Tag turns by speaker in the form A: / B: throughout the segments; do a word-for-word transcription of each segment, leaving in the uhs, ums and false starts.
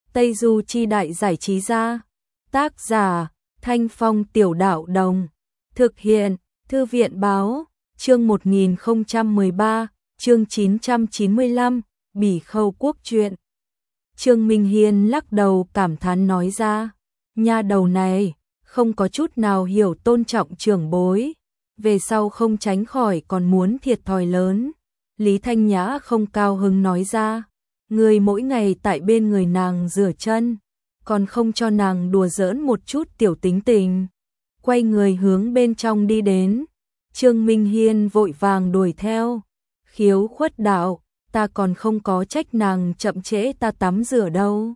A: Tây Du Chi Đại Giải Trí Gia. Tác giả Thanh Phong Tiểu Đạo Đồng. Thực hiện Thư viện Báo. Chương một nghìn không trăm mười ba, chương chín trăm chín mươi lăm, Bỉ Khâu Quốc truyện. Trương Minh Hiên lắc đầu cảm thán nói ra, nha đầu này không có chút nào hiểu tôn trọng trưởng bối, về sau không tránh khỏi còn muốn thiệt thòi lớn. Lý Thanh Nhã không cao hứng nói ra, người mỗi ngày tại bên người nàng rửa chân, còn không cho nàng đùa giỡn một chút tiểu tính tình. Quay người hướng bên trong đi đến, Trương Minh Hiên vội vàng đuổi theo, khiếu khuất đạo, ta còn không có trách nàng chậm trễ ta tắm rửa đâu.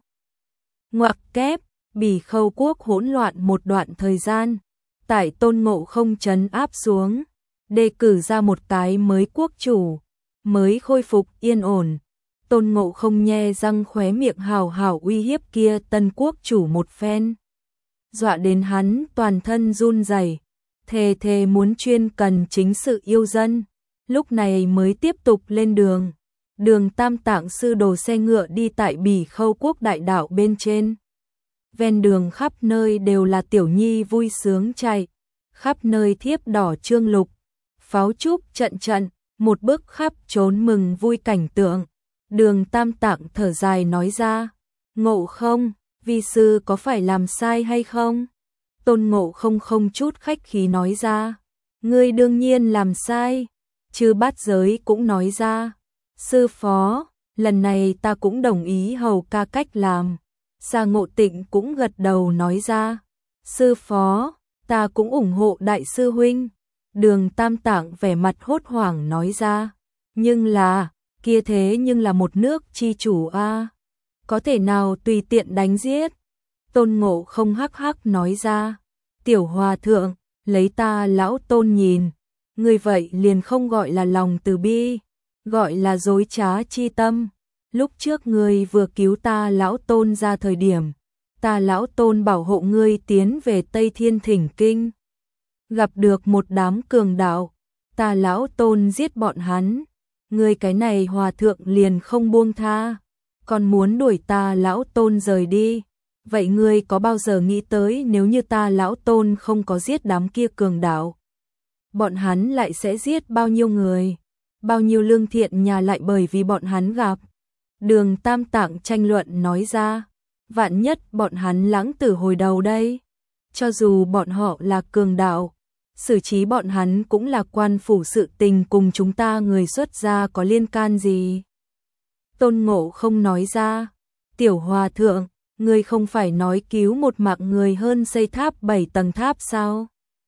A: Ngoặc kép, Bỉ Khâu Quốc hỗn loạn một đoạn thời gian, tại Tôn Ngộ Không trấn áp xuống, đề cử ra một cái mới quốc chủ, mới khôi phục yên ổn. Tôn Ngộ Không nhe răng khóe miệng hào hào uy hiếp kia tân quốc chủ một phen, dọa đến hắn toàn thân run rẩy, thề thề muốn chuyên cần chính sự yêu dân, lúc này mới tiếp tục lên đường. Đường Tam Tạng sư đồ xe ngựa đi tại Bỉ Khâu Quốc đại đạo bên trên. Ven đường khắp nơi đều là tiểu nhi vui sướng chạy, khắp nơi thiếp đỏ trương lục, pháo trúc trận trận, một bức khắp trốn mừng vui cảnh tượng. Đường Tam Tạng thở dài nói ra, Ngộ Không, vi sư có phải làm sai hay không? Tôn Ngộ Không không chút khách khí nói ra, ngươi đương nhiên làm sai. Chư Bát Giới cũng nói ra, sư phó, lần này ta cũng đồng ý hầu ca cách làm. Sa Ngộ Tịnh cũng gật đầu nói ra, sư phó, ta cũng ủng hộ đại sư huynh. Đường Tam Tạng vẻ mặt hốt hoảng nói ra, nhưng là, kia thế nhưng là một nước chi chủ a, có thể nào tùy tiện đánh giết? Tôn Ngộ Không hắc hắc nói ra, tiểu hòa thượng, lấy ta lão Tôn nhìn, người vậy liền không gọi là lòng từ bi, gọi là dối trá chi tâm. Lúc trước ngươi vừa cứu ta lão Tôn ra thời điểm, ta lão Tôn bảo hộ ngươi tiến về Tây Thiên Thỉnh Kinh, gặp được một đám cường đạo, ta lão Tôn giết bọn hắn, ngươi cái này hòa thượng liền không buông tha, còn muốn đuổi ta lão Tôn rời đi. Vậy ngươi có bao giờ nghĩ tới nếu như ta lão Tôn không có giết đám kia cường đạo, bọn hắn lại sẽ giết bao nhiêu người, bao nhiêu lương thiện nhà lại bởi vì bọn hắn gặp. Đường Tam Tạng tranh luận nói ra, vạn nhất bọn hắn lãng tử hồi đầu đây, cho dù bọn họ là cường đạo, xử trí bọn hắn cũng là quan phủ sự tình, cùng chúng ta người xuất gia có liên can gì? Tôn Ngộ Không nói ra, tiểu hòa thượng, ngươi không phải nói cứu một mạng người hơn xây tháp bảy tầng tháp sao?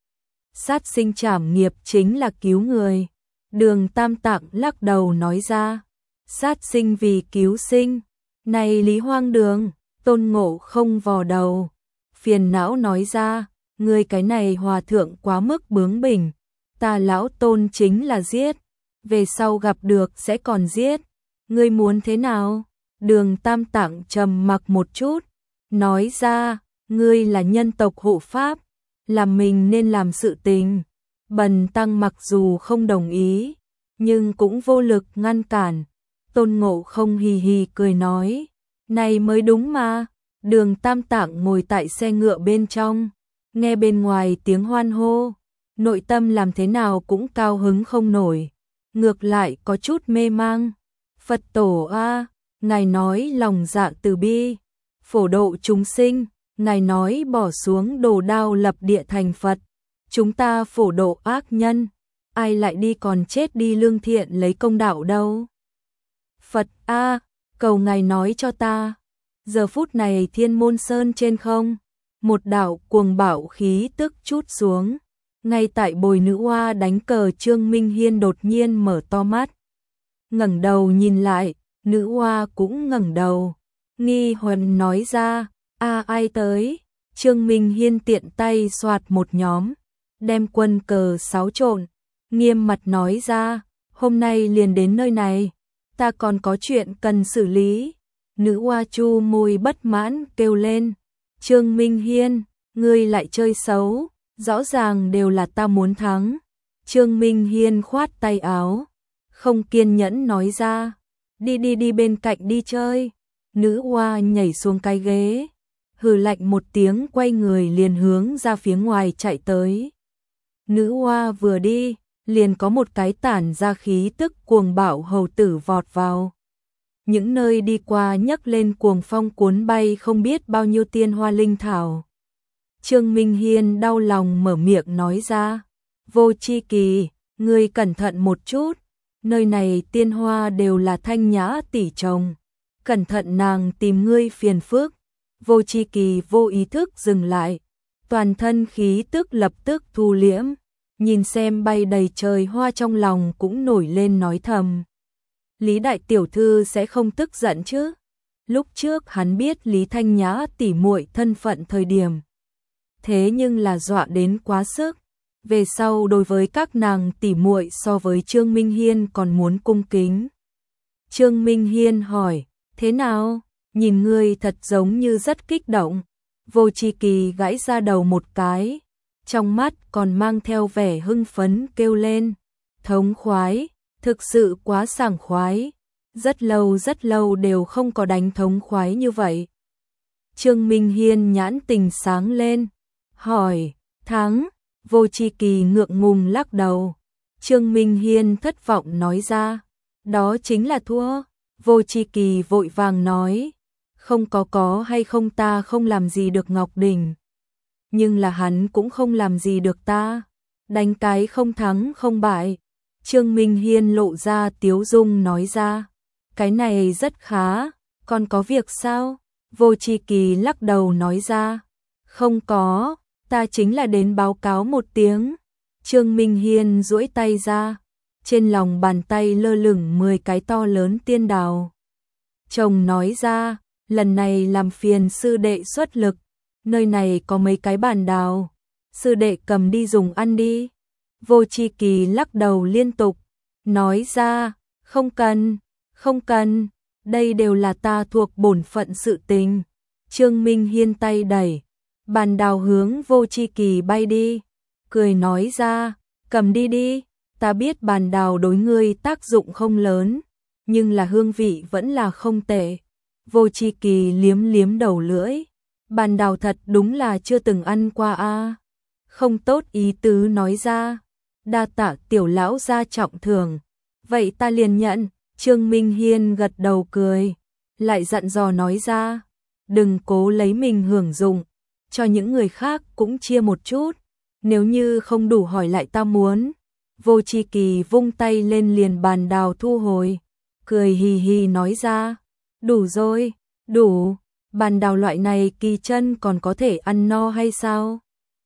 A: Sát sinh trảm nghiệp chính là cứu người. Đường Tam Tạng lắc đầu nói ra, sát sinh vì cứu sinh, này lý hoang đường. Tôn Ngộ Không vò đầu, phiền não nói ra, ngươi cái này hòa thượng quá mức bướng bỉnh, ta lão Tôn chính là giết, về sau gặp được sẽ còn giết, ngươi muốn thế nào? Đường Tam Tạng trầm mặc một chút, nói ra, ngươi là nhân tộc hộ pháp, làm mình nên làm sự tình. Bần tăng mặc dù không đồng ý, nhưng cũng vô lực ngăn cản. Tôn Ngộ Không hì hì cười nói, này mới đúng mà. Đường Tam Tạng ngồi tại xe ngựa bên trong, nghe bên ngoài tiếng hoan hô, nội tâm làm thế nào cũng cao hứng không nổi, ngược lại có chút mê mang. Phật tổ a, ngài nói lòng dạ từ bi, phổ độ chúng sinh, ngài nói bỏ xuống đồ đao lập địa thành Phật, chúng ta phổ độ ác nhân, ai lại đi còn chết đi lương thiện lấy công đạo đâu? Phật a, cầu ngài nói cho ta. Giờ phút này Thiên Môn Sơn trên không, một đạo cuồng bạo khí tức chút xuống, ngay tại bồi nữ oa đánh cờ Trương Minh Hiên đột nhiên mở to mắt, ngẩng đầu nhìn lại, nữ oa cũng ngẩng đầu, nghi huần nói ra, a ai tới? Trương Minh Hiên tiện tay xoạt một nhóm, đem quân cờ xáo trộn, nghiêm mặt nói ra, hôm nay liền đến nơi này, ta còn có chuyện cần xử lý. Nữ oa chu môi bất mãn kêu lên, Trương Minh Hiên, ngươi lại chơi xấu, rõ ràng đều là ta muốn thắng. Trương Minh Hiên khoát tay áo, không kiên nhẫn nói ra, đi đi đi bên cạnh đi chơi. Nữ oa nhảy xuống cái ghế, hừ lạnh một tiếng quay người liền hướng ra phía ngoài chạy tới. Nữ oa vừa đi, liền có một cái tản ra khí tức cuồng bạo hầu tử vọt vào. Những nơi đi qua nhấc lên cuồng phong cuốn bay không biết bao nhiêu tiên hoa linh thảo. Trương Minh Hiên đau lòng mở miệng nói ra, Vô Chi Kỳ, ngươi cẩn thận một chút, nơi này tiên hoa đều là Thanh Nhã tỷ trồng, cẩn thận nàng tìm ngươi phiền phức. Vô Chi Kỳ vô ý thức dừng lại, toàn thân khí tức lập tức thu liễm, nhìn xem bay đầy trời hoa trong lòng cũng nổi lên nói thầm. Lý đại tiểu thư sẽ không tức giận chứ? Lúc trước hắn biết Lý Thanh Nhã tỉ muội thân phận thời điểm, thế nhưng là dọa đến quá sức. Về sau đối với các nàng tỉ muội so với Trương Minh Hiên còn muốn cung kính. Trương Minh Hiên hỏi, thế nào? Nhìn ngươi thật giống như rất kích động. Vô Chi Kỳ gãi ra đầu một cái, trong mắt còn mang theo vẻ hưng phấn kêu lên, thống khoái, thực sự quá sảng khoái. Rất lâu rất lâu đều không có đánh thống khoái như vậy. Trương Minh Hiên nhãn tình sáng lên, hỏi, thắng? Vô Chi Kỳ ngượng ngùng lắc đầu. Trương Minh Hiên thất vọng nói ra, đó chính là thua. Vô Chi Kỳ vội vàng nói, không có có hay không ta không làm gì được Ngọc Đình. Nhưng là hắn cũng không làm gì được ta. Đánh cái không thắng không bại. Trương Minh Hiên lộ ra tiếu dung nói ra, cái này rất khá, còn có việc sao? Vô Chi Kỳ lắc đầu nói ra, không có, ta chính là đến báo cáo một tiếng. Trương Minh Hiên duỗi tay ra, trên lòng bàn tay lơ lửng mười cái to lớn tiên đào. Chồng nói ra, lần này làm phiền sư đệ xuất lực, nơi này có mấy cái bàn đào, sư đệ cầm đi dùng ăn đi. Vô Chi Kỳ lắc đầu liên tục, nói ra, không cần, không cần, đây đều là ta thuộc bổn phận sự tình. Trương Minh Hiên tay đẩy, bàn đào hướng Vô Chi Kỳ bay đi, cười nói ra, cầm đi đi, ta biết bàn đào đối ngươi tác dụng không lớn, nhưng là hương vị vẫn là không tệ. Vô Chi Kỳ liếm liếm đầu lưỡi, bàn đào thật đúng là chưa từng ăn qua a. Không tốt ý tứ nói ra, đa tạ tiểu lão gia trọng thưởng, vậy ta liền nhận. Trương Minh Hiên gật đầu cười, lại dặn dò nói ra, đừng cố lấy mình hưởng dụng, cho những người khác cũng chia một chút, nếu như không đủ hỏi lại ta muốn. Vô Chi Kỳ vung tay lên liền bàn đào thu hồi, cười hì hì nói ra, đủ rồi, đủ, bàn đào loại này kỳ chân còn có thể ăn no hay sao?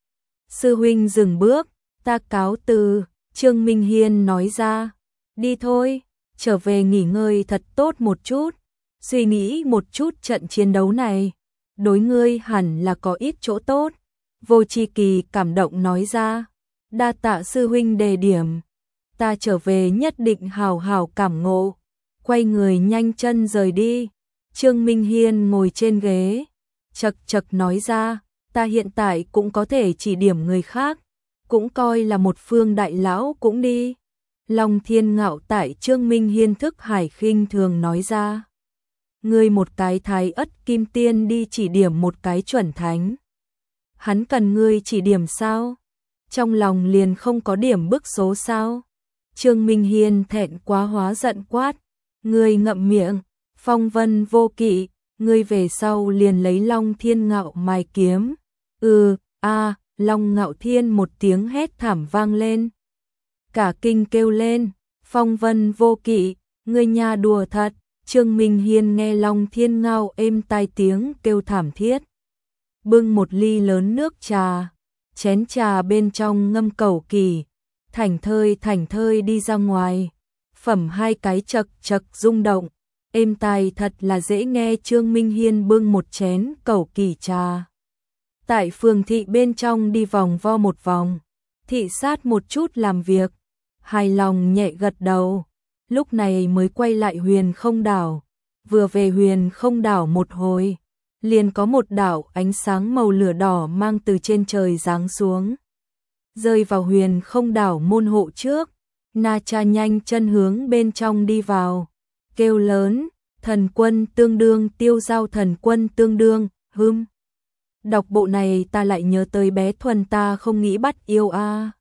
A: Sư huynh dừng bước, ta cáo từ. Trương Minh Hiên nói ra, đi thôi, trở về nghỉ ngơi thật tốt một chút, suy nghĩ một chút trận chiến đấu này, đối ngươi hẳn là có ít chỗ tốt. Vô Chi Kỳ cảm động nói ra, đa tạ sư huynh đề điểm, ta trở về nhất định hào hào cảm ngộ. Quay người nhanh chân rời đi. Trương Minh Hiên ngồi trên ghế, chật chật nói ra, ta hiện tại cũng có thể chỉ điểm người khác, cũng coi là một phương đại lão cũng đi. Long Thiên Ngạo tại Trương Minh Hiên thức hải khinh thường nói ra, ngươi một cái thái ất kim tiên đi chỉ điểm một cái chuẩn thánh, hắn cần ngươi chỉ điểm sao? Trong lòng liền không có điểm bức số sao? Trương Minh Hiên thẹn quá hóa giận quát, ngươi ngậm miệng. Phong Vân Vô Kỵ, ngươi về sau liền lấy Long Thiên Ngạo mài kiếm. Ừ, a, à, Long Ngạo Thiên một tiếng hét thảm vang lên. Cả kinh kêu lên, Phong Vân Vô Kỵ, ngươi nha đùa thật. Trương Minh Hiên nghe Long Thiên Ngạo êm tai tiếng kêu thảm thiết, bưng một ly lớn nước trà, chén trà bên trong ngâm cẩu kỳ, thảnh thơi thảnh thơi đi ra ngoài, phẩm hai cái chật chật rung động, êm tai thật là dễ nghe. Trương Minh Hiên bưng một chén cẩu kỳ trà, tại phường thị bên trong đi vòng vo một vòng, thị sát một chút làm việc, hài lòng nhẹ gật đầu, lúc này mới quay lại Huyền Không Đảo. Vừa về Huyền Không Đảo một hồi, liền có một đạo ánh sáng màu lửa đỏ mang từ trên trời giáng xuống, rơi vào Huyền Không Đảo môn hộ trước. Na Cha nhanh chân hướng bên trong đi vào, kêu lớn, Thần quân tương đương, tiêu giao thần quân tương đương, hưm. Đọc bộ này ta lại nhớ tới bé Thuần, ta không nghĩ bắt yêu a.